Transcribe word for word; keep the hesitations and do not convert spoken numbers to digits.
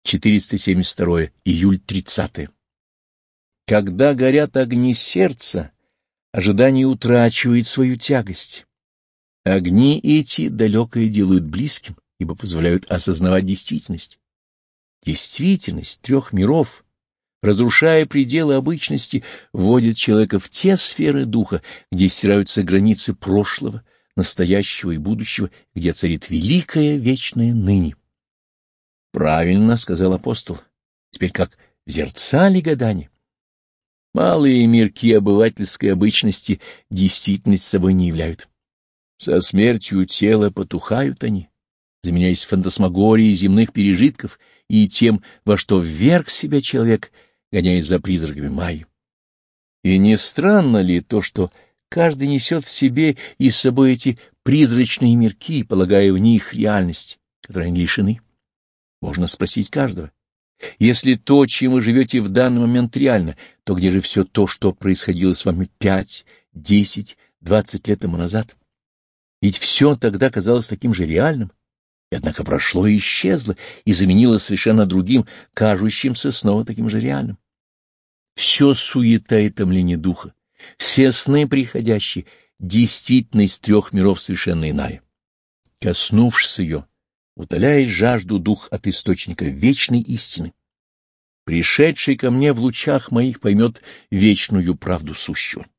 четыреста семьдесят второе, июль тридцатое. Когда горят огни сердца, ожидание утрачивает свою тягость. Огни эти далекое делают близким, ибо позволяют осознавать действительность. Действительность трех миров, разрушая пределы обычности, вводит человека в те сферы духа, где стираются границы прошлого, настоящего и будущего, где царит великое вечное ныне. Правильно сказал апостол. Теперь как в зерцале гадания. Малые мирки обывательской обычности действительность собой не являют. Со смертью тела потухают они, заменяясь фантасмагорией земных пережитков и тем, во что вверг себя человек, гоняясь за призраками Майи. И не странно ли то, что каждый несет в себе и с собой эти призрачные мирки, полагая в них реальность, которой они лишены? Можно спросить каждого. Если то, чем вы живете в данный момент, реально, то где же все то, что происходило с вами пять, десять, двадцать лет тому назад? Ведь все тогда казалось таким же реальным, и однако прошло и исчезло, и заменилось совершенно другим, кажущимся снова таким же реальным. Все суета и томление духа, все сны приходящие, действительность трех миров совершенно иная. Коснувшись ее, утоляет жажду дух от источника вечной истины. Пришедший ко мне в лучах моих поймет вечную правду сущего.